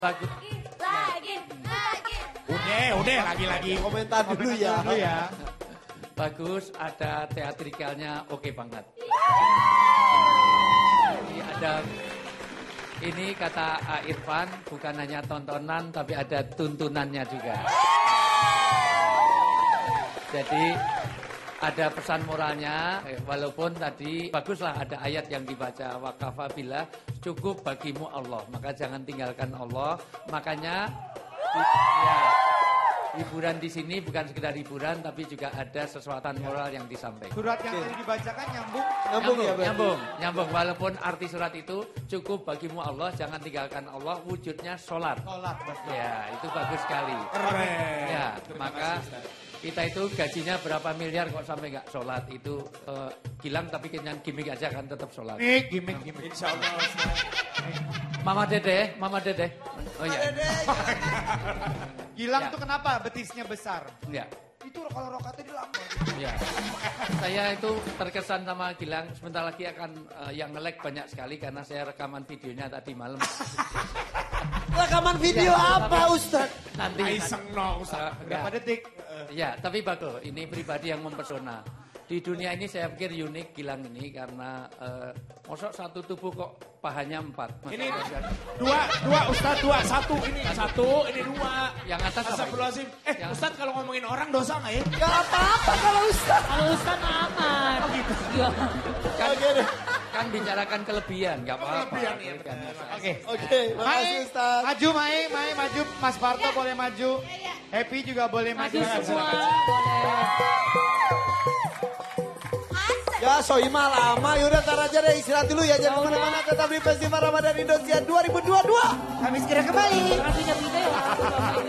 Bagus. Lagi. Udah lagi-lagi. Komentar dulu ya. Bagus, ada teatrikalnya oke banget. Ini kata Irfan bukan hanya tontonan tapi ada tuntunannya juga. Jadi ada pesan moralnya, walaupun tadi baguslah ada ayat yang dibaca wakafa billah, cukup bagimu Allah, maka jangan tinggalkan Allah. Makanya ya, hiburan di sini bukan sekedar hiburan tapi juga ada sesuatu moral yang disampaikan. Surat yang tadi dibacakan nyambung. Nyambung. Walaupun arti surat itu cukup bagimu Allah, jangan tinggalkan Allah, wujudnya sholat. Sholat, betul. Ya, itu bagus sekali. Keren. Ya, maka kita itu gajinya berapa miliar kok sampai nggak sholat itu Gilang tapi kenyang gimmick aja kan tetap sholat. Gimmick. Insya Allah. Mama Dede. Oh iya. Gilang Ya. tuh kenapa betisnya besar? Ya. Itu kalau rokatnya di lama. Ya. Saya itu terkesan sama Gilang, sebentar lagi akan yang nge-lag banyak sekali karena saya rekaman videonya tadi malam. Rekaman video apa Ustaz? Nanti. Iseng no Ustaz. Berapa detik? Ya, tapi bagus. Ini pribadi yang mempesona. Di dunia ini saya pikir unik Gilang ini karena mosok satu tubuh kok pahanya 4. Ini dua Ustaz, satu ini dua. Yang atas apa? Astagfirullahaladzim. Yang- Ustaz kalau ngomongin orang dosa nggak ya? Gak apa-apa kalau Ustaz. Kalau Ustaz aman. Oh gitu. Kan, Oke deh. kan bicarakan kelebihan, nggak apa-apa. Kelebihan, iya, Kan benar. masa- Oke. Oke, makasih Ustaz. Maju Mai maju. Mas Parto boleh maju. Happy juga boleh maju. Maju semua. Ya Soimah lama, yaudah ntar aja deh istirahat dulu ya. Jangan kemana-mana, tetap di Festival Ramadan Indonesia 2022. Kami segera kembali. Jangan pindah-pindah ya.